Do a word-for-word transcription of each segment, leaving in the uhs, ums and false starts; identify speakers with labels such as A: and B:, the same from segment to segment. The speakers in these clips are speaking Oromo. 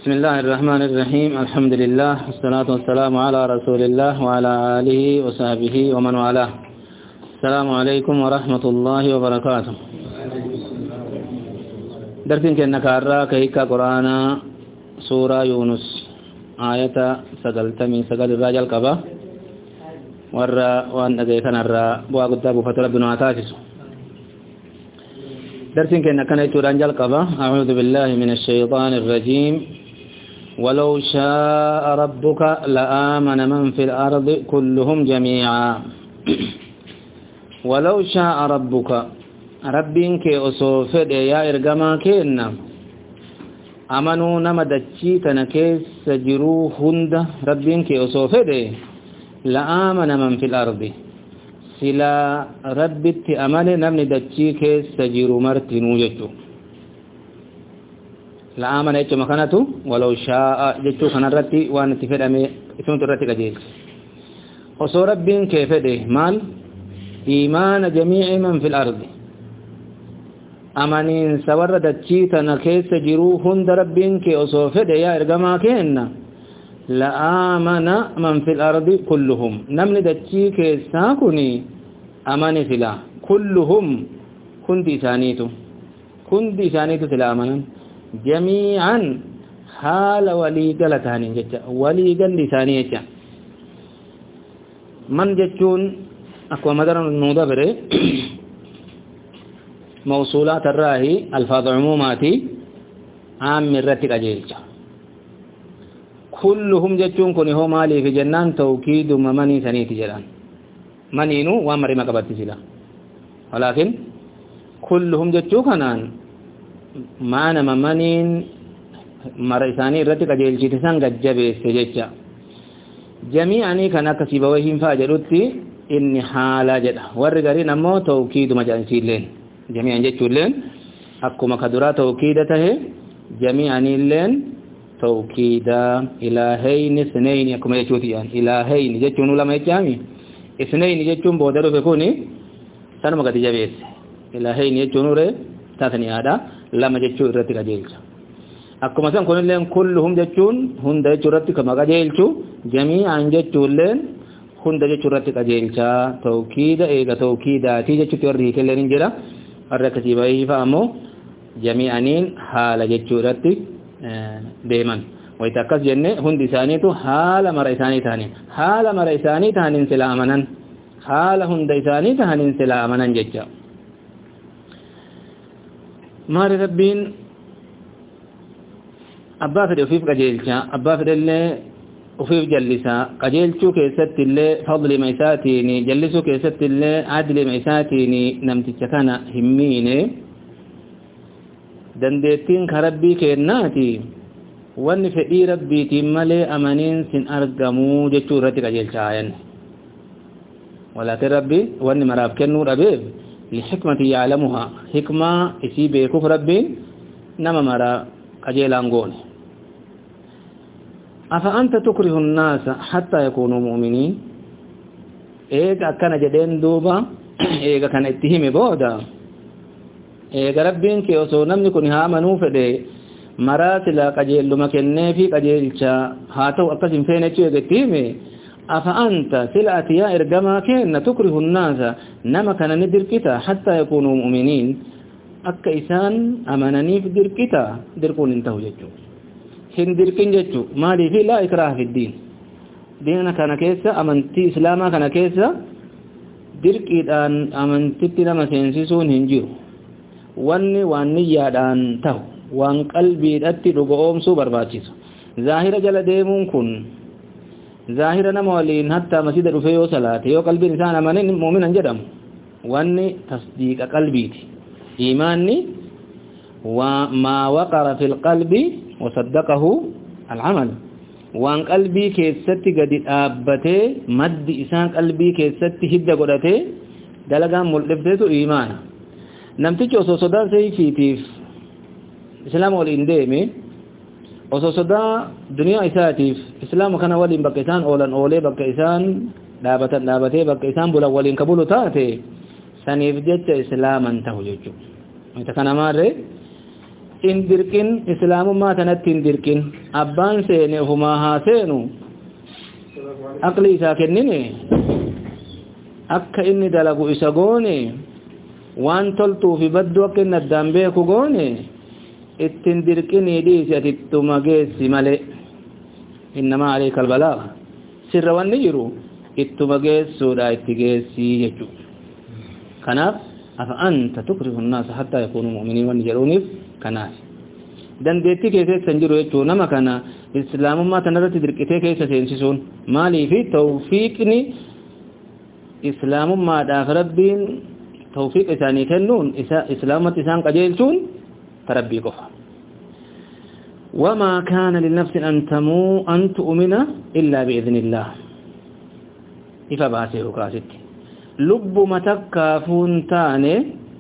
A: بسم الله الرحمن الرحيم الحمد لله والصلاة والسلام على رسول الله وعلى آله وصحبه ومن والاه. السلام عليكم ورحمة الله وبركاته. درسين كنا كارا كهيكا قرآن سورة يونس آية سقلتمي سقل الرجل قبا ورّا وأن أذيكنا الرّا بوا قدّا بفتر بن عتاجس. درسين كنا كنا يتورانجل قبا أعوذ بالله من الشيطان الرجيم ولو شاء ربك لآمن من في الأرض كلهم جميعا ولو شاء ربك ربك أصوفد يا إرقما كينا أمنوا نمدتشي تنكيس سجروا هند ربك أصوفد لآمن من في الأرض سلا ربك أمن نمدتشي كيس سجروا مرتنو جتو لآمن يجو مكانته ولو شاء جتو خنرتي وان تفدمي اسمت رتي قجيل وصو ربين كيف ده مال إيمان جميع من في الأرض أمانين سورد التشيطن كيس جرو هند ربين كي أصوفد يا إرقما كينا لآمن من في الأرض كلهم نمن دتشي كيساكني أماني فلا كلهم كنت إسانيتو كنت إسانيتو فلا أمانا جميعا حال وليقل تاني جتا وليقل لساني جتا من جتون أكوى مدرن النوضة بري موصولات الراهي الفاظ عموماتي عام من رتك أجيلتا كلهم جتون كوني هو مالي في جنان توكيد ممني سنيتي جلان منينو وامري مكبت سلا ولكن كلهم جتون كنان maana mamaniin mara isaanii irratti qajeelchite san gajjabeesse jecha jami'anii kan akka sibawahiin faa jedhutti inni haala jedha warri gariin ammoo tawkiiduma jedhansiilleen jami'an jechuulleen akkuma ka duraa tawkiida tahe jami'aniilleen tawkiida ilaahayni isnayni akkuma jechuuti yaan ilaahayni jechuun lama jechaami isnayni jechuun booda dhufe kuni sanuma gadi jabeesse ilaahayni jechuun ure taatani aada lama jechuu irratti qajeelcha akkuma san kunilleen kulluhum jechuun hunda jechuu irratti kama qajeelchu jami'an jechuulleen hunda jechuu irratti qajeelcha tawkiida eega tawkiidaati jechuutti warri hiikelleen hin jira warri akkasii bahiifa ammoo jami'aniin haala jechuu irratti deeman wayita akkas jenne hundi isaaniitu haala mara isaanii tahaniin haala mara isaanii tahaniin sila amanan haala hunda isaanii tahaniin sila amanan jecha maari rabbiin abbaa fedhe ufiif qajeelcha abbaa fedhe illee ufiif jallisa qajeelchuu keessatti illee fadlima isaatiin jallisuu keessatti illee adlima isaatiin namticha kana hin miine dandeettiin ka rabbii kennaati wanni fedhii rabbiitiin malee amaniin sin argamuu jechuu irratti qajeelcha aayan walaakin rabbi wanni maraaf kennuu dhabeef لحكمة يعلمها حكمة إسيبه كفر ربين نما مرا قجيلان قول أفأنت تكره الناس حتى يكونوا مؤمنين إيقا كان جدين دوبا إيقا كان اتهم بودا إيقا ربين كي أسو نمني كنها منوفة دي مراتلا قجيل لما كنه في قجيل شا هاتو أقسم فينة يغتيمي أفأنت سلعة يا إرقما كين تكره الناس نما كان ندركتا حتى يكونوا مؤمنين أكا إسان أمانني في دركتا دركون انتهو ججو هن دركين ججو مالي في لا إكراه في الدين ديننا كان كيسا أمانتي إسلاما كان كيسا دركيدان أمانتي نما سينسيسون هنجيو واني واني يادان تهو وان قلبي أتي رقوم سو برباتيسو ظاهرة جل ديمون كن ظاهرا نمولين حتى مسجد رفيو صلاة يو قلبي إنسان أمانين مؤمنا جدم واني تصديق قلبيتي إيماني وما وقر في القلب وصدقه العمل وان قلبي كيستي قد آبته مد إسان قلبي كيستي هدى قدته دلقا ملفتة إيمانا نمتجو صدان سيفيتيف إسلام والإنديمي osoo sodaa duniyaa isaatiif islaamu kana waliin bakka isaan oolan oolee bakka isaan dhaabatan dhaabatee bakka isaan bulan waliin kabulu taate saniif jecha islaaman tahu jechuudha. Wanta kana maarree in dirqin islaamummaa tanatti in dirqin abbaan seene huma haa seenu aqli isaa kennine akka inni dalagu isa goone waan toltuu fi baddu akka inni addaan beeku goone ittin dirqinii dhiisi atittuma geessi malee innamaa alayka albalaag sirra wanni jiru ittuma geessuudha itti geessii jechuu kanaaf afa anta tukrihu an-naasa hattaa yakuunu mu'miniin wanni jedhuuniif kanaaf dandeettii keessan jiru jechuu nama kana islaamummaa tanarratti dirqitee keessa seensisuun maaliifi tawfiiqni islaamummaadhaaf rabbiin tawfiiq isaanii kennuun isa islaamatti isaan qajeelchuun tarabbii qofa وما كان للنفس أن تمو أن تؤمن إلا بإذن الله إفا باسيه كاسد لب متكافون تاني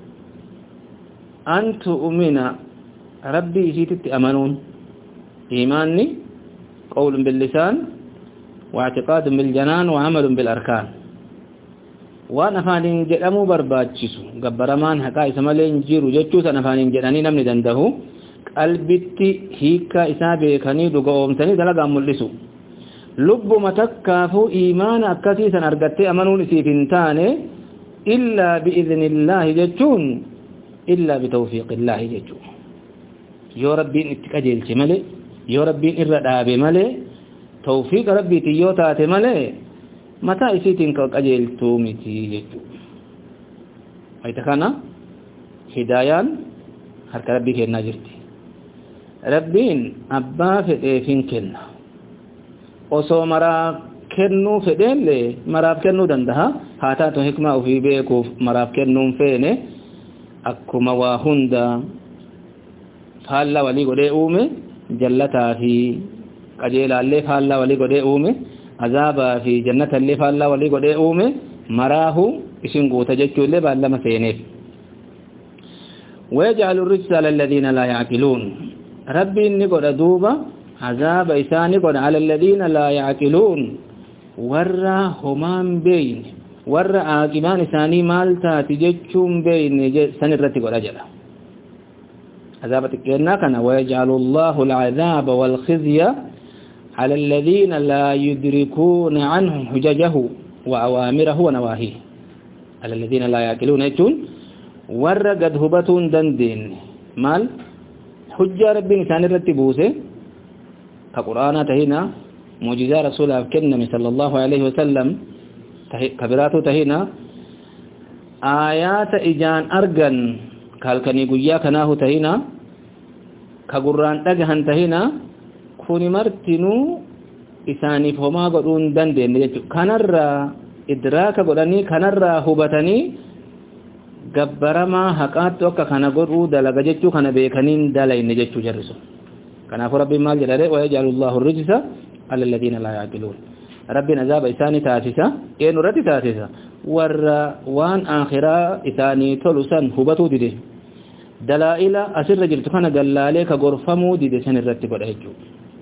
A: أن تؤمن ربي إسيتت أمنون إيماني قول باللسان واعتقاد بالجنان وعمل بالأركان وانا فانين جدامو برباچسو غبرمان حقا اسمالين جيرو جچو سنا فانين جداني نمني دندهو قلبتي هيكا اسابه كني دغومتني دلغا ملسو لب متكافو ايمان اكثي سن ارغتي امنون سيفنتانه الا باذن الله جچون الا بتوفيق الله جچو يا ربي اتقجلتي ملي يا ربي الردابه ملي توفيق ربي تيوتاتي ملي mata isiitiin ka qajeeltuu miti jechuudha ayta kana hidayaan harka rabbii kennaa jirti rabbiin abbaa fedheefin kenna osoo maraa kennuu fedheellee maraaf kennuu danda'a haa taatu hikmaa ofii beekuuf maraaf kennuun feene akkuma waa hunda faallaa walii godhee uume jallataa fi qajeelaallee faallaa walii godhee uume عذابا في جنة اللي فالله ولي قد اومه مراه اسم قوت جچو اللي بالما سينيف ويجعل الرجس على الذين لا يعقلون ربي اني قد دوبا عذاب إساني قد على الذين لا يعقلون ورى همان بين ورى آقبان إساني مالتا تجچون بين سنرتي قد أجل عذابتك كنا كنا ويجعل الله العذاب والخزي على الذين لا يدركون عنهم حججه وأوامره ونواهيه على الذين لا يأكلون يجون ورقد هبتون دندين مال حجة ربي نسان الرتبوسه كقرآن تهينا معجزة رسول أفكرنا صلى الله عليه وسلم كبراته تهينا آيات إجان أرغن كالكني قيا كناه تهينا كقرآن تجهن تهينا kuni martinuu isaaniif homaa godhuun dandeenye jechuudha kanarraa idraaka godhanii kanarraa hubatanii gabbaramaa haqaatti akka kana godhuu dalaga jechuu kana beekaniin dalayne jechuu jarrisu kanaafuu rabbiin maal jedhare wayaj'alullahu rijsa ala alladhina laa ya'qiluun rabbiin azaaba isaanii taasisa eenyu irratti taasisa warra waan akhiraa isaanii tolu san hubatuu dide dalaa'ila asirra jirtu kana gallaalee ka gorfamuu dide san irratti godha jechuudha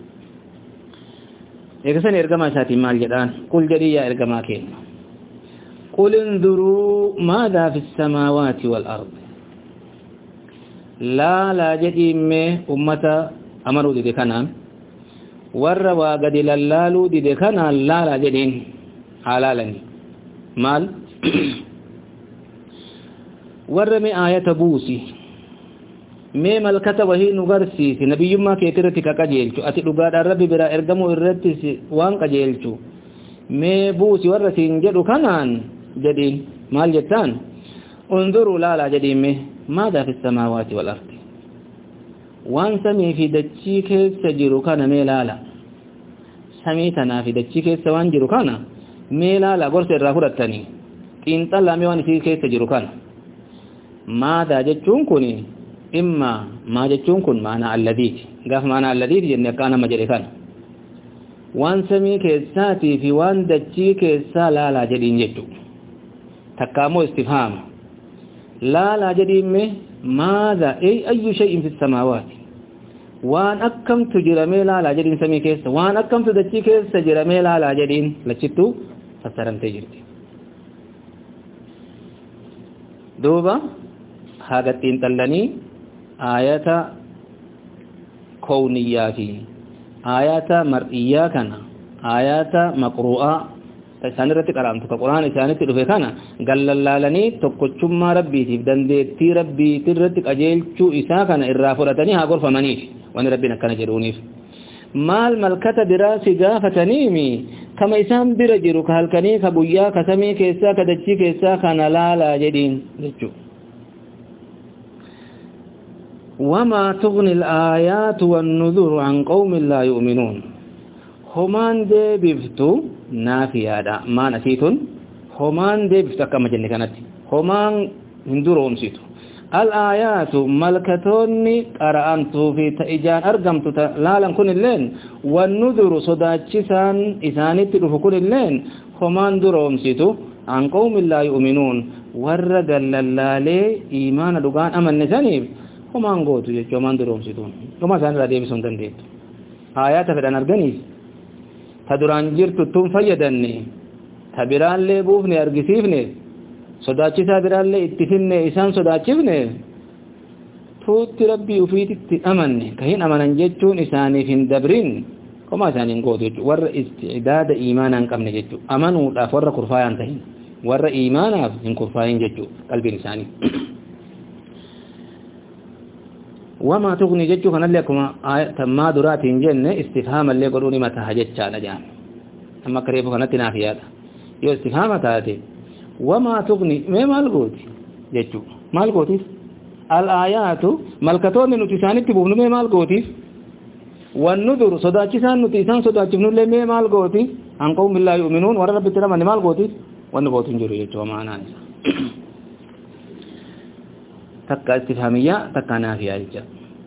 A: إكسن إرجما ساتي مال جدان قل جدي يا إرجما كين قل انظروا ماذا في السماوات والأرض لا لا جدي مه أمة أمروا دي كنان وروا قد لالو دي كنان لا لا جدين حلالني مال ورمي آية بوسي mee malkata wahii nu garsiisi nabiyyummaa keetirratti ka qajeelchu ati dhugaadhaan rabbi biraa ergamuu irrattis waan qajeelchu mee buusi warra siin jedhu kanaan jedhiin maal jettaan unzuruu laalaa jedhiin mee maadaa fi samaawaati wal ardi waan samii fi dachii keessa jiru kana mee laala samii tanaa fi dachii keessa waan jiru kana mee laala gorsa irraa fudhattanii xiinxallaa mee waan isii keessa jiru kana maadaa jechuun kuni إما ما جتون كن معنى الذي قف معنى الذي جن كان مجركان وان سمي كساتي في وان دجي كسا لا لا جدين جتو تكامو استفهام لا لا جدين مه ماذا أي أي شيء في السماوات وان أكم تجرمي لا لا جدين سمي كسا وان أكم تدجي كسا جرمي لا لا جدين لچتو فسرم تجرتي دوبا حاجتين تلني آية كونياتي آيات مرئية كان آيات مقروءة إسان رتي قرأمتك القرآن إسان تلوفي كان قال للالني تقوشم ما ربي تبدن دي ربي ترتك أجيل شو إسا كان إرافرتني هاقور فمانيش وان ربنا كان جرونيف مال ملكة براسي قافتنيمي كما إسان برجرو كهالكني كبويا كسمي كيسا كدجي كيسا كان لا لا جدين لجو وما تغني الآيات والنذر عن قوم لا يؤمنون همان دي بفتو نافيادا ما نسيتون همان دي بفتو كما جنة كانت همان هندورهم سيتو الآيات ملكتوني قرأنتو في تأجان أرقمتو لالا كن اللين والنذر صداتشسان إساني تلوف كن اللين همان درهم سيتو عن قوم لا يؤمنون ورقل للالي إيمان لغان أمن نسانيب همان قوتو يجو همان درهم سيتون وما سان لا ديبسون دنديت آيات فدان أرقنيس تدران جرتو تم فيدني تبران لي بوفني أرقسيفني sodaachisaa biraallee itti finne isaan sodaachifne tuutti rabbii ufiititti amanne ka hin amanan jechuun isaaniif hin dabrin komaa isaaniin gootu jechuudha warra istidaada iimaanaa hin qabne jechuudha amanuudhaaf warra kurfaayaan tahin warra iimaanaaf hin kurfaayin jechuudha qalbiin isaanii wamaa tuqni jechuu kanallee akkuma tammaa duraatiin jenne istifhaamallee godhuun hima taha jechaadha jedhan amma akka reefu kanatti naaf yaada yoo istifhaama taate وما تغني ما مالغوتي جچو مالغوتي الآيات ملكتون نتسان تبون ما مالغوتي والنذر صداچسان نتسان صداچن له ما مالغوتي ان قوم بالله يؤمنون ور رب ترى من مالغوتي ونغوتي جوري جچو معنا تك استفهاميه تك نافيه جچ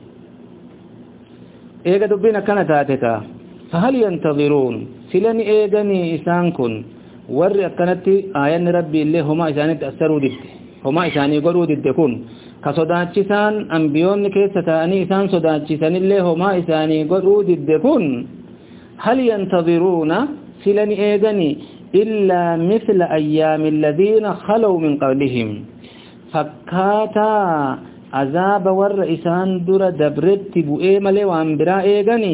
A: ايغا دبينا كان تاتكا فهل ينتظرون سلني ايغني اسان كن warri akkanatti aayanni rabbi illee homaa isaanitti asaruu didde homaa isaanii godhuu didde kun ka sodaachisaan ambiyoonni keessa ta'anii isaan sodaachisanillee homaa isaanii godhuu didde kun hal yantadhiruuna silani eegani illaa mithla ayyaami alladhiina khalaw min qablihim fakkaataa azaaba warra isaan dura dabretti bu'ee malee waan biraa eegani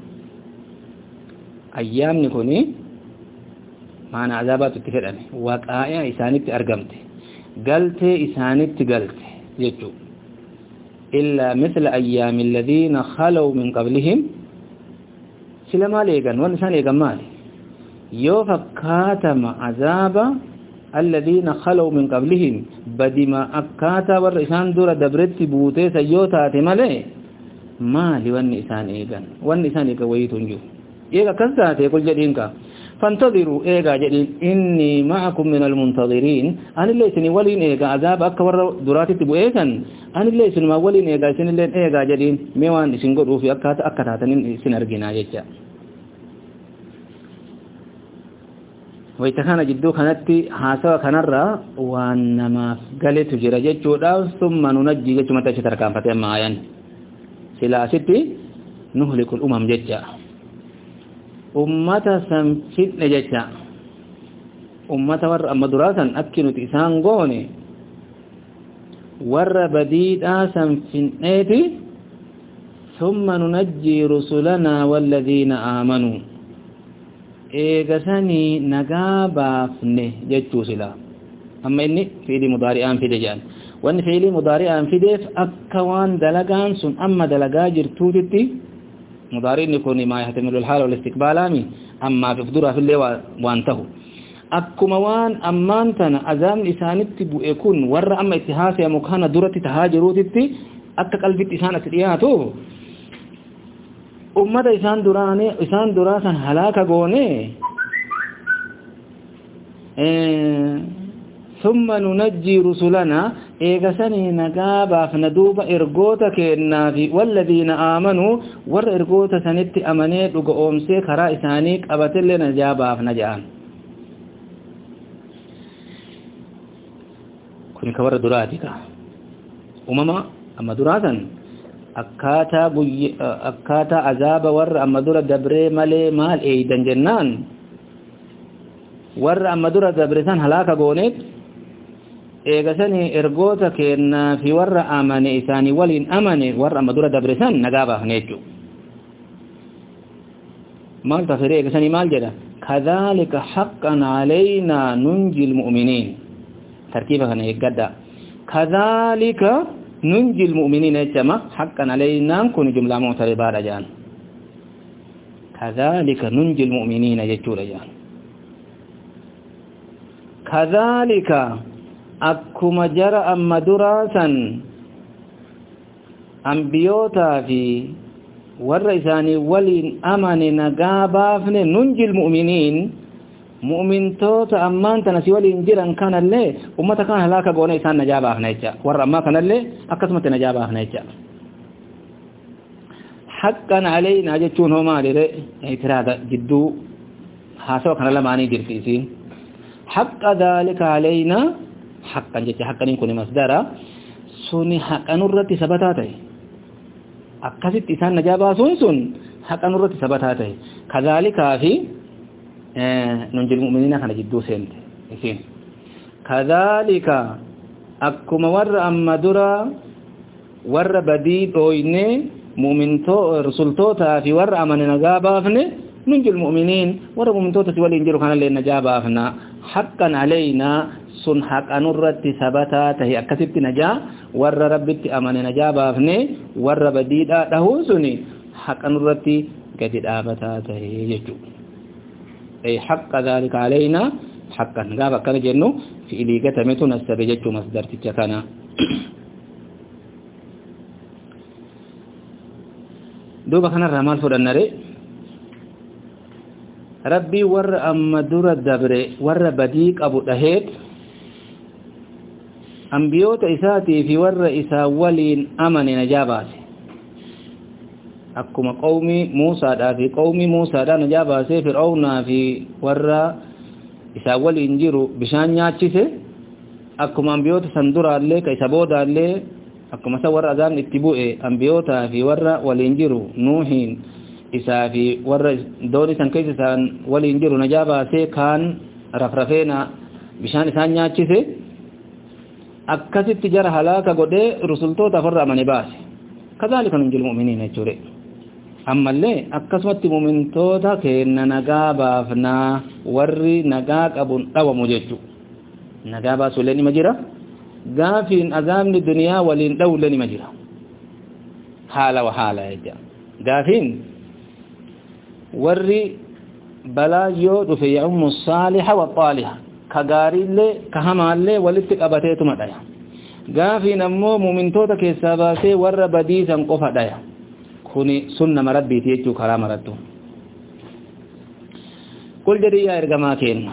A: ayyaamni kuni maana azaabatu itti fedhame waqaa'a isaanitti argamte galtee isaanitti galte jechuu illa mithla ayyaami alladhiina khalaw min qablihim sila maal eegan waan isaan eegan maali yoo fakkaatama azaaba alladhiina khalaw min qablihim badima akkaataa warra isaan dura dabretti buutee sayyoo taate malee maali wanni isaan eegan wanni isaan eegan wayitu hin jiru eega akkas taate qul jedhiinka فانتظروا ايغا جدين اني معكم من المنتظرين ان ليسني ولين ايغا عذاب اكبر دراتي تبو ايغان ان ليسن ما ولين ايغا سن لين ايغا جدين ميوان سينغو في اكات اكاتاتن سينرغينا جچا ويتخانا جدو كانتي حاسوا كنرا وانما غلت جرا جچودا ثم ننجي جچما تشتر كان فتم ايان سلاسيتي نهلك الامم جچا ummata san fitne jecha ummata warra amma duraasan akkinuti isaan goone warra badiidhaa san fitneeti thumma nunajjii rusulanaa walladhiina aamanuu eegasanii nagaa baafne jechuu sila amma inni fiilii mudaari'aan fide jedhan wanni fiilii mudaari'aan fideef akka waan dalagaan sun amma dalagaa jirtuutitti مضارين يكون ما يحتمل الحال والاستقبال امي اما في فدورها في اللي وانته اكما وان امانتنا ازام لسانت بو يكون ور اما اتهاس يا مكانه درتي تهاجروتي اك قلبي لسانه تدياتو امه انسان درانه انسان دراسن هلاك غوني ثم ننجي رسلنا ايغسني نغابا فندوب ارغوتا كنافي والذين امنوا ور ارغوتا سنت امنه دغ اومسه خرا اساني قبتل نجابا فنجان كن كور دراتيكا امما اما دراتن اكاتا بي اكاتا عذاب ور اما در دبره مال مال ايدن جنان ور اما در دبرسان هلاكا غونيت eegasani ergoota keenna fi warra amane isaani waliin amane warra madura dabresan nagaaba neechu مال تفريق سني مال جدا كذلك حقا علينا ننجي المؤمنين تركيبها هنا يقدر كذلك ننجي المؤمنين يجمع حقا علينا نكون جملة معترضة رجال كذلك ننجي المؤمنين يجو رجال كذلك أكما جرى أما دراسا أنبيوتا في والرئيساني ولين أمان نقابافن ننجي المؤمنين مؤمن توتا أمان تنسي ولين جيران كان اللي ومتا كان هلاكا قونا إسان نجابافن يجا ور أما كان اللي أكسمت نجابافن يجا حقا علينا جتون هما لرئ اعتراض جدو حاسوا كان الله معني جرتيسين حق ذلك علينا حقا جت حقا يكون مصدرا سوني حقا نرتي ثبتاته أكثت إسان نجابا سون سون حقا نرتي ثبتاته كذلك في اه ننجي المؤمنين كان جدو سنت إسين كذلك أكما ور أما درا ور بديد أويني مؤمن تو رسول توتا في ور أمن نجابا فني ننجي المؤمنين ور مؤمن توتا في ولي انجلو كان اللي نجابا فنا حقا علينا سن حقا نرتي ثبتاته أكثت نجا ور ربت أمن نجابا فني ور بديد أهو سني حقا نرتي قد آبتاته يجو أي حق ذلك علينا حقا قابا كان جنو في إليقة متو نستبجج مصدر تجكنا دوبا كان الرمال فرنري ربي ور أما دور الدبر ور بديك أبو دهيد أنبيوت إساتي في ور إسا ولين أمن نجابات أكما قومي موسى دا في قومي موسى دا نجابات فرعون في ور إسا ولين جيرو بشان ياتشيسي أكما أنبيوت سندورا اللي كيسا بودا اللي أكما سور أذان اتبوئي أنبيوتا في ور ولين جيرو نوحين إسا في ور دوني سان كيسا سان ولين جيرو نجابات كان رفرفينا بشان إسان ياتشيسي akkasitti jara halaka gode rusultoota farra amane baase kadhalika nunjil mu'minina jure ammallee akkasumatti mu'mintoota kenna nagaa baafna warri nagaa qabun dhawamu jechu nagaa baasu leni majira gaafin azamni dunya walin dawleni majira hala wa hala yaja gaafin warri balayo dufe ya ummu salihah wa talihah kagaarille kahamaalle walitti qabateetuma dhaya gaafiin ammoo mu'mintoota keessaa baasee warra badiisan qofa dhaya kuni sunna rabbiiti jechuu karaa marattu qul jadi yaa ergamaa kenna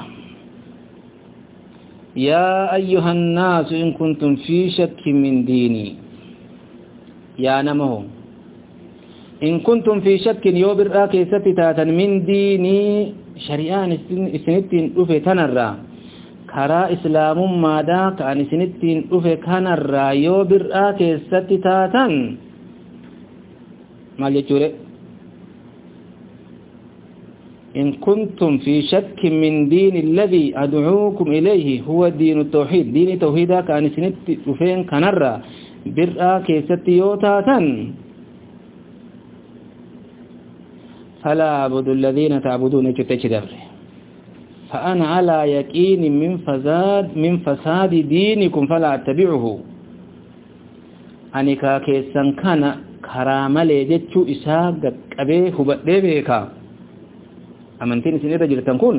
A: yaa ayyuhan naasu in kuntum fi shakkin min diini yaa namaho in kuntum fi shakkin yoo birraa keessatti taatan min diinii shari'aan isinittiin dhufe tanarraa karaa islaamummaadhaa kan isinittiin dhufe kanarraa yoo bir'aa keessatti taatan maal jechuudha in kuntum fi shakkin min diini alladhi ad'uukum ilayhi huwa diinu tawhiid diini tawhiidaa kan isinitti dhufeen kanarraa bir'aa keessatti yoo taatan فلا أعبدوا الذين تعبدون يتجدبر فأنا على يقين من فساد من فساد دينكم فلا أتبعه أني كاكيسان كان كرامله جچو إساق قبيه بدبيكا أمنتين سنير جلتن كون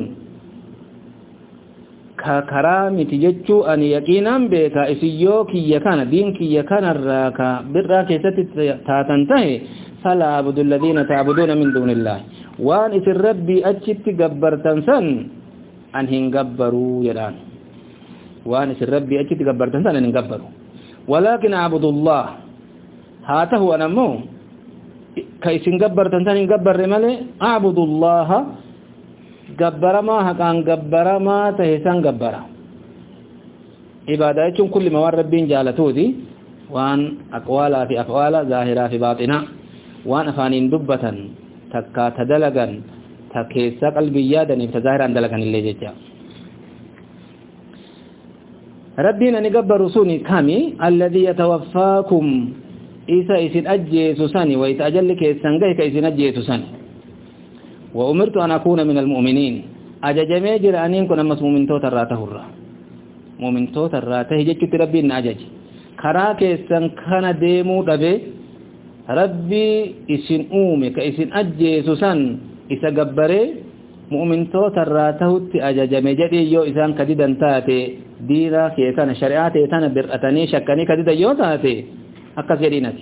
A: كرامتي جچو أني يقينا بيكا إسيوكي يكان دينكي يكان الراكا براكي ستتاتنتهي فلا أعبد الذين تعبدون من دون الله وان إسر ربي أجت قبرتن سن أن هنقبروا يدان وان إسر ربي أجت قبرتن سن أن هنقبروا ولكن أعبد الله هاته أنا مو كيسن قبرتن سن هنقبر رمالي أعبد الله قبر ما هكان قبر ما تهسان قبر عباداتهم كل موار ربين جالتو دي وان أقوالا في أقوالا ظاهرة في باطنة وان افانين دبتن تكا تدلغن تكيسا قلبيادا نفتظاهران دلغن اللي جيجا ربنا نقبر رسولي كامي الذي يتوفاكم إيسا إسن أجيسو ساني ويتأجلك إسنغيك إسن أجيسو ساني وأمرت أن أكون من المؤمنين أججمي جرانين كنا مسمومين توتا راته الرا مؤمن توتا راته جت ربي ناجج خراك سن كان ديمو دبي ربي اسن اومي كاسن اجيسوسن isa gabbare mu'mintoota irraa tahutti ajajame jedhii yoo isaan kadidan taate diina kee kana shari'aa ta'e tana bir'atanii shakkanii kadidan yoo taate akkas jedhiinati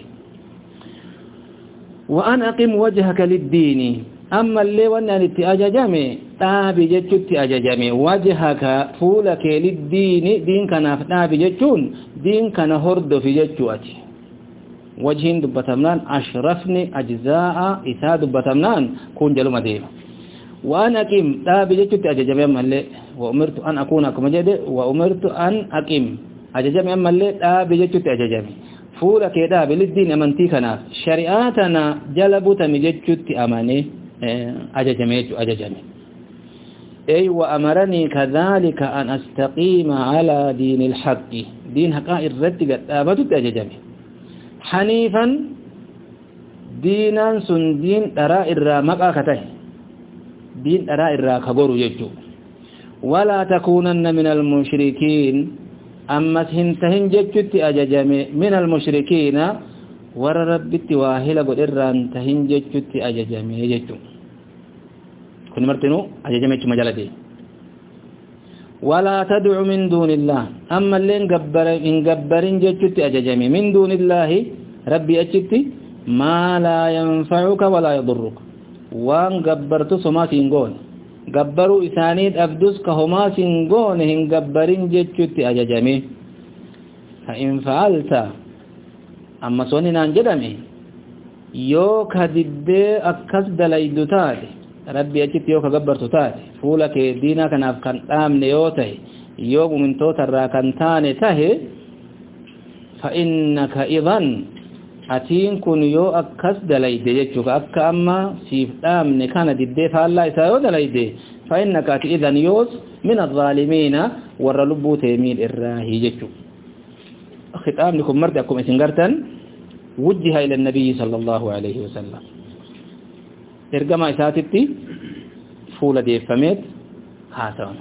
A: wa an aqim wajhaka lid-diini amma illee wanni ani itti ajajame dhaabi jechuutti ajajame wajhaka fuula kee lid-diini diin kanaaf dhaabi jechuun diin kana hordofi jechuuti وجهين دبتمنان أشرفني أجزاء إساء دبتمنان كون جلو مدينة وأنا أقيم لا بجيت أججمي أمالي وأمرت أن أكون أكما جد وأمرت أن أقيم أججمي أمالي لا بجيت أججمي فولا كده بالدين أمانتيكنا شريعاتنا جلبت مجيت أماني أججمي أججمي أي وأمرني كذلك أن أستقيم على دين الحق دين حقائر الرد أبدت أججمي حنيفا دينا سن دين دراء الرا مقاكته دين دراء الرا كغورو يجو ولا تكونن من المشركين اما سنتهن جچت اججمي من المشركين ور ربت واهلا قدران تهن جچت اججمي يجو كن مرتنو اججمي مجالدي ولا تدع من دون الله اما اللي انقبر انقبرين جچت اججمي من دون الله ربي اجتي ما لا ينفعك ولا يضرك وان قبرت سما سينغون قبروا اسانيد ابدس كهما سينغون انقبرين جچت اججمي فان فعلت اما سوننا انجدمي يو كدد اكس دليدتات ربي اجتي يو كغبرت تات فولك دينا كناف كان امن يوتي يوم من توتر كان تاني تهي فانك اذا اتين كن يو اكس دليد يجوك اك اما سيف امن كان ددي فالله يسايو دليد فانك اذا يوس من الظالمين ورلبو تيمين الراهي يجو ختام لكم مردكم اسنغرتن وجه الى النبي صلى الله عليه وسلم ارجما اساتتي فولا دي فميت هاتون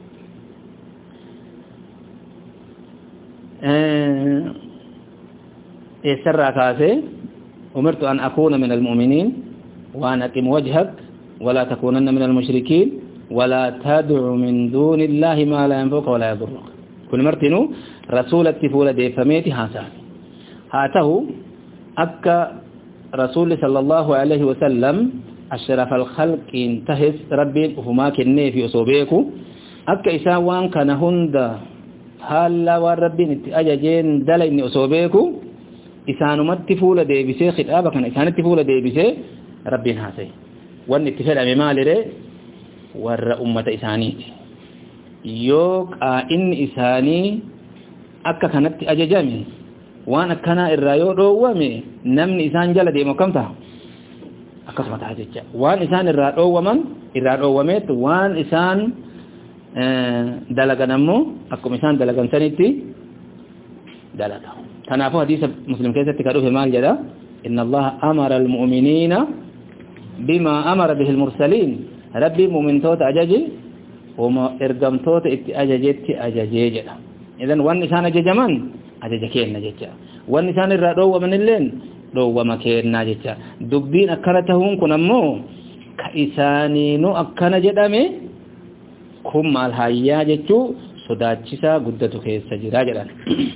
A: ايه سر كاسه امرت ان اكون من المؤمنين وان اقم وجهك ولا تكونن من المشركين ولا تدع من دون الله ما لا ينفعك ولا يضرك كن مرتنو رسول التفولا دي فميت هاتون هاته اكا رسول صلى الله عليه وسلم أشرف الخلق انتهز ربي وهما كنه في أصوبيكو أكا إساوان كان هند هالا والربي نتأججين دلين أصوبيكو إسانو متفول دي بسي خطابا كان إسان التفول دي بسي ربي ناسي وان اتفال أممال ري ور أمة إسانيت يوك آئن إساني أكا كانت أججامي وان أكنا الرايو روامي نمن إسان جل دي مكمتها akkasuma ta'a jecha waan isaan irraa dhoowwaman irraa dhoowwameet waan isaan dalagan ammoo akkuma isaan dalagan sanitti dalaga kanaafuu hadiisa muslim keessatti ka dhufe maal jedha inna allaha amara almu'miniina bima amara bihi almursaliin rabbii mu'mintoota ajaje wama ergamtoota itti ajajetti ajajee jedha idan waan isaan ajajaman ajaja kenna jecha waan isaan irraa dhoowwaman illeen dhoowwama kennaa jecha dubbiin akkana tahuun kun ammoo ka isaaniinu akkana jedhame kun maal hayyaa jechuu sodaachisaa guddatu keessa jira jedhan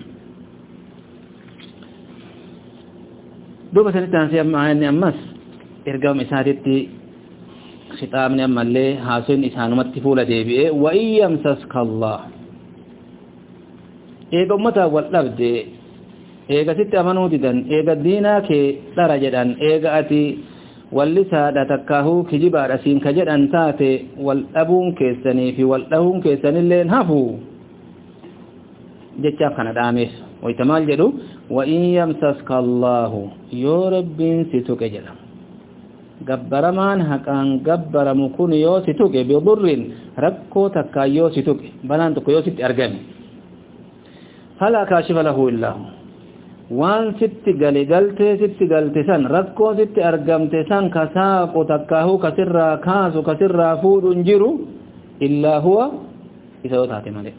A: duuba sanitti aansee amma ayanni ammas ergama isaatitti khitaabni ammallee haasoin isaanumatti fuula deebi'ee wa in yamsaska Allah eega ummataa wal dhabde eega sitti amanuu didan eega diinaa kee dhara jedhan eega ati wallisaadha takkaahuu kijibaadha siin ka jedhan taate wal dhabuun keessanii fi wal dhahuun keessanilleen hafu jechaaf kana dhaameef wayta maal jedhu wa in yamsaska Allahu yoo rabbiin si tuqe jedha gabbaramaan haqaan gabbaramu kun yoo si tuqe bidurrin rakkoo takkaa yoo si tuqe balaan tokko yoo sitti argame falaa kaashifa lahu illaahu وان ست غلي غلتي ست غلتي سن ركو ست ارغمتي سن كساقو تكاهو كسرا كاسو كسرا فود انجرو الا هو اذا وتاتي مالك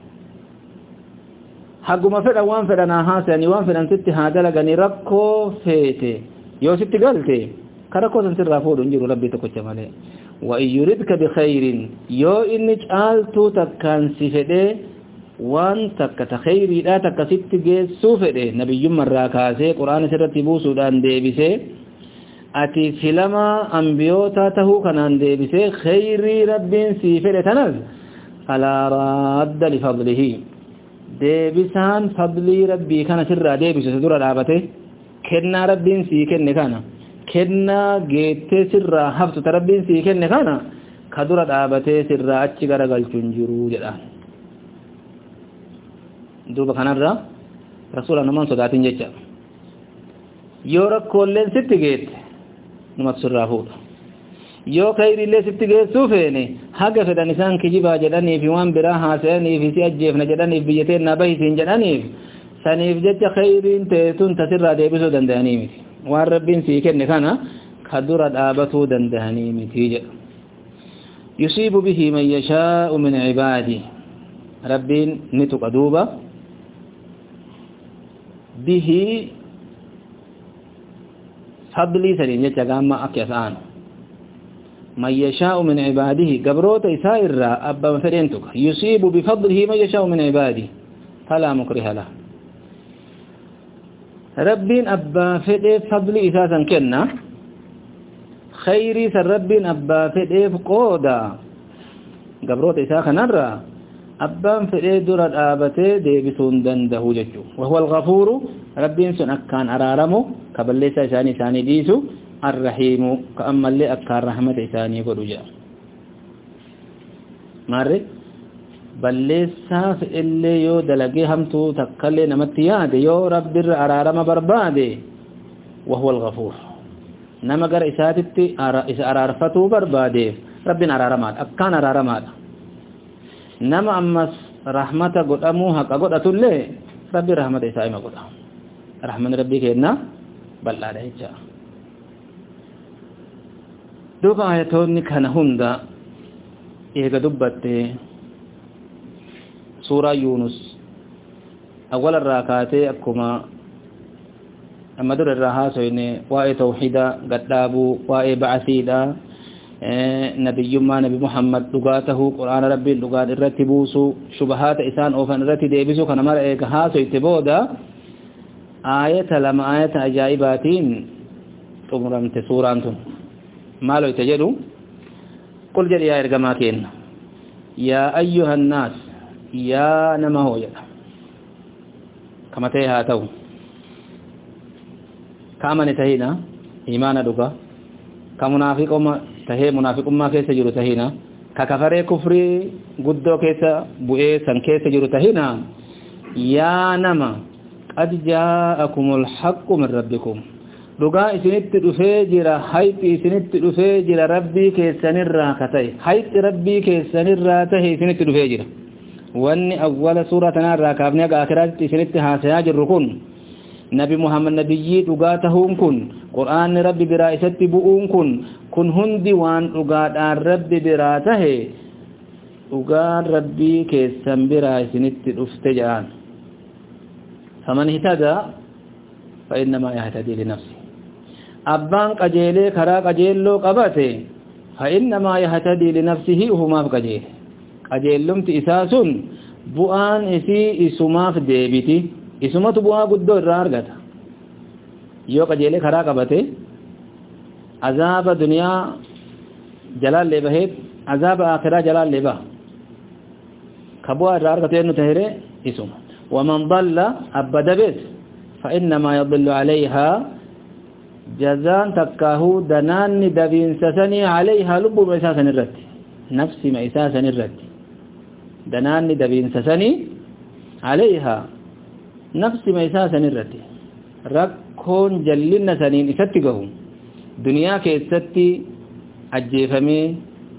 A: حقما فدا وان فدنا هاسني وان فدن ست هادل غني ركو فيتي يو ست غلتي كركو سرا فود انجرو ربي تكوچ مالك وان يريدك بخير يو اني قالتو تكان سفده وان تكت خيري لا تكست جيسو فده نبي مرة كاسي قرآن سرت بوسودان ديبسي أتي فلما أنبيوتا تهو كنان ديبسي خيري رب سيفر تنز على راد لفضله ديبسان فضلي ربي كان سر ديبسي سدور العابته كنا رب سيكن كان كنا جيت سر حفظ رب سيكن كان كدور العابته سر أتشغر غلچنجرو جدا duuba kanarra rasuula namaan sodaatin jecha yoo rakkoolleen sitti geette numat surraa fuudha yoo khayriillee sitti geessuu feene haga fedhan isaan kijibaa jedhaniif waan biraa haasa'aniif si ajjeefna jedhaniif biyyateen na bahisiin jedhaniif saniif jecha khayriin teetun tasirraa deebisuu danda'anii miti waan rabbiin sii kenne kana ka dura dhaabatuu danda'anii miti jedha yusiibu bihi man yashaa'u min cibaadihi rabbiin ni tuqa duuba به فضلي سرين جاما أكيسان من يشاء من عباده قبروت إسائر أبا مفرينتك يصيب بفضله من يشاء من عباده فلا مكره له ربين أبا فدي فضل إساسا كنا خيري سر ربين أبا فدي فقودا قبروت إساخا نرى أبان فدي درا آبته ديبسون دنده ججو وهو الغفور ربين سن أكان أرارمو كبليس إساني ساني ديسو الرحيم كأما اللي أكان رحمة إساني قدو جاء ماري بليسا فإلي يو دلقي همتو تقلي نمتياد يو رب أرارم بربادي وهو الغفور نما قر إساتي أرارفتو بربادي ربين أرارمات أكان أرارمات nama ammas rahmata godhamu haqa godhatullee rabbi rahmata isaa ima godha rahman rabbi kenna bal'aadha jecha duuba ayatoonni kana hunda eega dubbatte suuraa yuunus awwal irraa kaatee akkuma amma dura irraa haasoyne waa'ee tawxiida gadhaabuu waa'ee ba'asiidha نبيما نبي محمد لغاته قرآن ربي لغات الرتبوسو شبهات إسان أوفن الرتديبسو كان مرأيك هاسو اتبودا آية لما آية أجائباتين تمرمت سورانتم ما لو يتجدوا قل جل يا إرقماكين يا أيها الناس يا نمهو يلا كما تيهاتو كما نتهينا إيمان لغا كمنافق tahee munaafiqummaa keessa jiru tahina ka kafaree kufrii guddoo keessa bu'ee san keessa jiru tahina yaa nama qad jaa'akumul haqqu min rabbikum dhugaa isinitti dhufee jira hayxi isinitti dhufee jira rabbii keessanirraa ka ta'e hayxi rabbii keessanirraa tahe isinitti dhufee jira wanni awwala suuraa tanaarraa kaafnee aga akiraatti isinitti haasayaa jirru kun nabi muhammad nabiyyi dhugaa tahuun kun qur'aanni rabbi biraa isatti bu'uun kun kun hundi waan dhugaadhaan rabbi biraa tahe dhugaan rabbii keessan biraa isinitti dhufte jedhaan faman ihtada fa innamaa yahtadii linafsi abbaan qajeelee karaa qajeelloo qabate fa innamaa yahtadii linafsihi ufumaaf qajeele qajeellumti isaa sun bu'aan isii isumaaf deebiti isumatu bu'aa guddoo irraa argata yoo qajeelee karaa qabate azaaba duniyaa jalaan leebaheet azaaba akhiraa jalaan leeba ka bu'aa irraa argatu yennu tahire isuma waman dalla abbada beet fa innamaa yadillu alayha jazaan takkaahu danaanni dabiinsasanii alayha lubbuma isaa san irratti nafsima isaa san irratti danaanni dabiinsasanii alayha nafsima isaa san irratti rakkoon jallinna saniin isatti gahu duniyaa keessatti ajjeefamee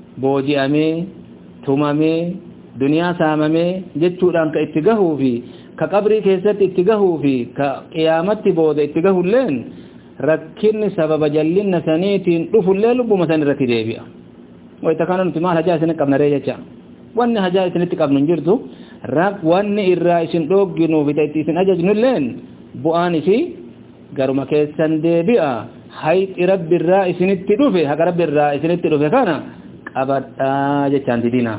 A: booji'amee tumamee duniyaa saamamee jechuudhaan ka itti gahuu fi كقبري كيست اتجاهه في كقيامتي بود اتجاهه اللين ركن سبب جلنا سنيتين دف الليل بمسن رتي ديبيا ويتكانن تما حاجه سن قبن ريجا وان حاجه سن تقبن جرتو رب وان الرائسن دوغينو بيتي سن اججن اللين بواني في غرما كيسن ديبيا حيث رب الرائسن تدوفه حق رب الرائسن تدوفه كان قبدا جچان دينا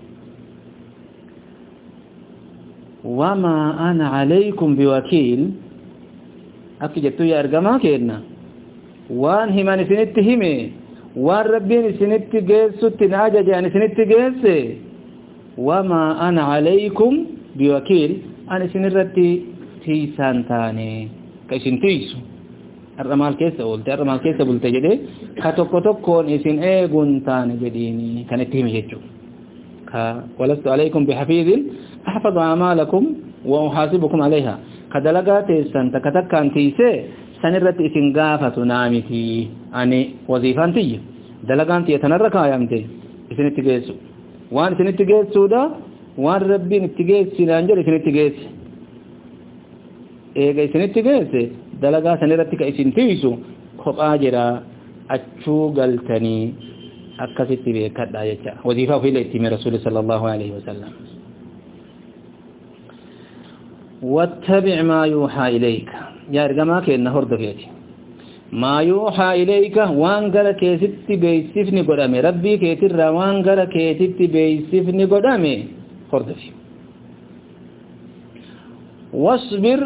A: وما انا عليكم بوكيل akijatu ya argama kenna wan himani sinitti hime wan rabbin sinitti geessutti naajaje ani sinitti geesse wama ana alaykum biwakil ani sinirratti tiisantane kashin tiisu arramal keessa olte arramal keessa bulte jede ka tokko tokkoon isin eegun taane jedini kanatti hime jechu ka walastu alaykum bihafizin ahfazu a'malakum wa uhasibukum alayha kadalagat san takatakan tise sanirrat isin gafatu namiti ani wazifanti dalaganti yatanarraka ayamte isin tigesu wan isin tigesu da wan rabbin tigesu nanjor isin tigesu ega isin tigesu dalaga sanirrat ka isin tisu khoba jira achu galtani akkasitti be kadda yacha wazifa fi laiti mi rasul sallallahu alaihi wasallam واتبع ما يوحى إليك يا رجما كأنه هردفيتي ما يوحى إليك وانقر كيست بيسفني قدامي ربي كيتر وانقر كيست بيسفني قدامي هردفي واصبر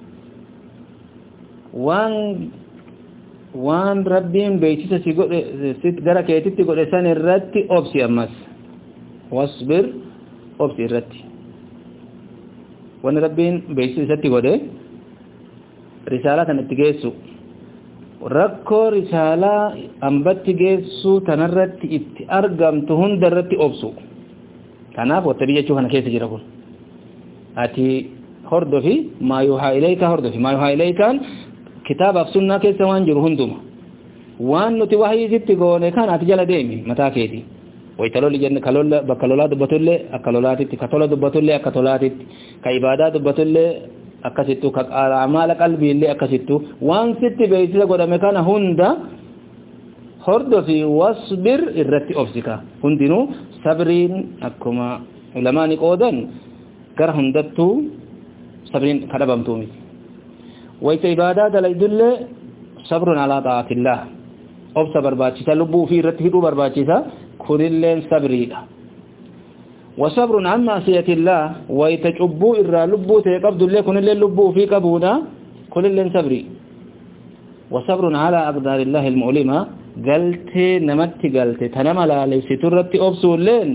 A: وان وان ربين بيسس ست قر كيست قدسان الرتي أبسي أمس واصبر أبسي الرتي wan rabbiin beeksisatti godhe risaalaa kanatti geessu rakkoo risaalaa ambatti geessu tanarratti itti argamtu hundarratti obsu kanaaf wattabii jechuu kana keessa jira kun ati hordofi maa yuuhaa ilayka hordofi maa yuuhaa ilaykaan kitaabaaf sunnaa keessa waan jiru hunduma waan nuti wahyiisitti goone kan ati jala deemi mataa keetii waytaloli jenne kalolla bakalola dubbatulle akalolatitti katola dubbatulle akatolatitti ka ibada dubbatulle akasittu ka amala qalbi ille akasittu wan sitti beeysa godame kana hunda hordo fi wasbir irratti ofsika hundinu sabrin akuma ulamani qodan gar hundattu sabrin kadabamtumi wayta ibada dalaydulle sabrun ala ta'atillah ofsa barbaachisa lubbu fi irratti hidu barbaachisa كلن صبريدا وصبر عن معصية الله ويتجبو إرى لبو تيقبض الله كلن لبو في قبودا كلن صبري وصبر على أقدار الله المؤلمة قلت نمت قلت تنم لا ليس ترت أبسو لين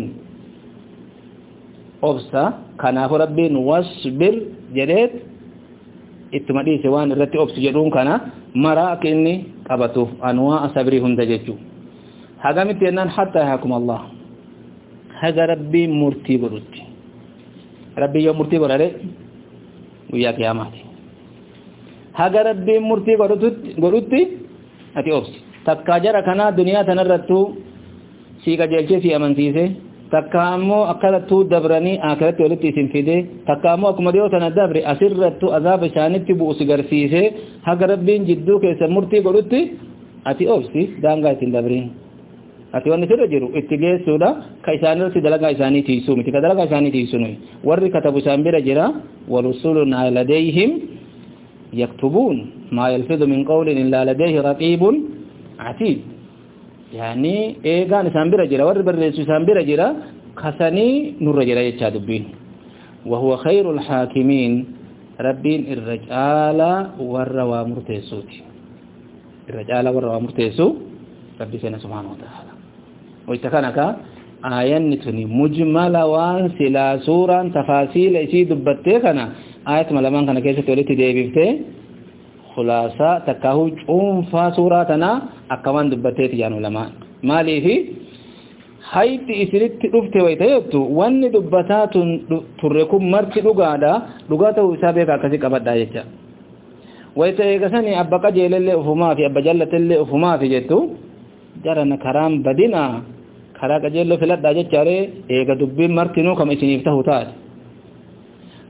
A: أبسا كناف ربين واصبر جريت اتمدي سوان الرت أبسو جدون كنا مراك إني قبطوف أنواع صبري هندججو هاغامت ينان حتى يحكم الله هذا ربي مرتي برتي ربي يوم مرتي برره ويا قيامتي هذا ربي مرتي برتي اتي اوبس تكاجر كنا دنيا تنرتو سيكا جلچه سي امنسيسه تكامو اكلتو دبرني اخرت ولتي سنفيده تكامو اكمديو تندبر اسرتو عذاب شانتي بو سغرسيسه هذا ربي جدو كيس مرتي برتي اتي اوبس دانغا تندبرين ati wanni sirra jiru itti geessuudha ka isaanirratti dalagaa isaanii tiisuu miti ka dalagaa isaanii tiisuu warri katabu isaan bira jira warusuluna ladayhim yaktubuun maa yalfidu min qawlin illa ladayhi raqibun atid yani eegaan isaan bira jira warri barreessu isaan bira jira kasanii nurra jira jechaa dubbiin wahuwa khayrul haakimiin rabbiin irra caala warra waa murteessuuti irra caala warra waa murteessu rabbi sana subhanahu wa ta'ala ويتكانك آيان نتني مجمل وان سلا سورا تفاصيل ايسي دبتكنا آيات ملمان كان كيسة توليتي دي بيبتي خلاصة تكاهو چونفا سوراتنا اكوان دبتيت جانو لما مالي في حيث اسرت رفت ويتيبتو وان دبتات تركم مرت لغادا لغاتا وسابيك اكسي قبط دايجا ويتيقساني أبقى جيل اللي أفما في أبقى جلة اللي أفما في جيتو جارنا كرام بدنا كراك جيلو فلات داجة جاري ايغا دبين مرتنو كم اسنيفته تاج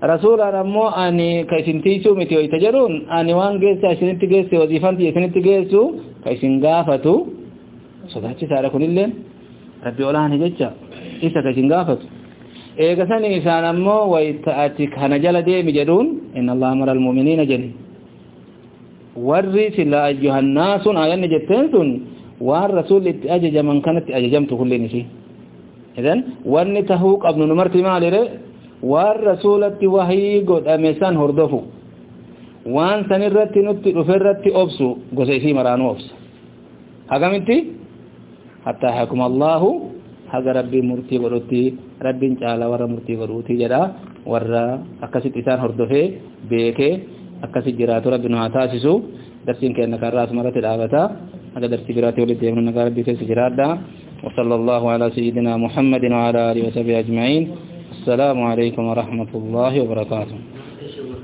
A: رسول رمو أني كيسنتيسو متيو يتجرون أني وان جيسا شنتي جيسي وظيفانتي شنتي جيسو كيسنغافتو صداتي سارة كنلين ربي أولا هنججا إسا كيسنغافتو إيقا سني إسان أمو ويتأتي كهنجل ديمي جدون إن الله أمر المؤمنين جل ورّي سلا أيها الناس آيان جتنسون والرسول أجج من كانت أججمت كل نشي إذن واني تهوك ابن نمرت مالي ري والرسول وحي قد أميسان هردفو وان سنرت نت رفرت أبسو قسيسي مرانو أبس حقمتي حتى حكم الله حق ربي مرتي قروتي ربي انجالا ورى مرتي قروتي جدا ورى أكسد إسان هردفه بيكي أكسد جراتو ربي نهاتاسسو درسين كأنك الرأس مرة الآبتا هذا درس جراتي ولدي من نقار بكيس جرات دا وصلى الله على سيدنا محمد وعلى آله وصحبه أجمعين السلام عليكم ورحمة الله وبركاته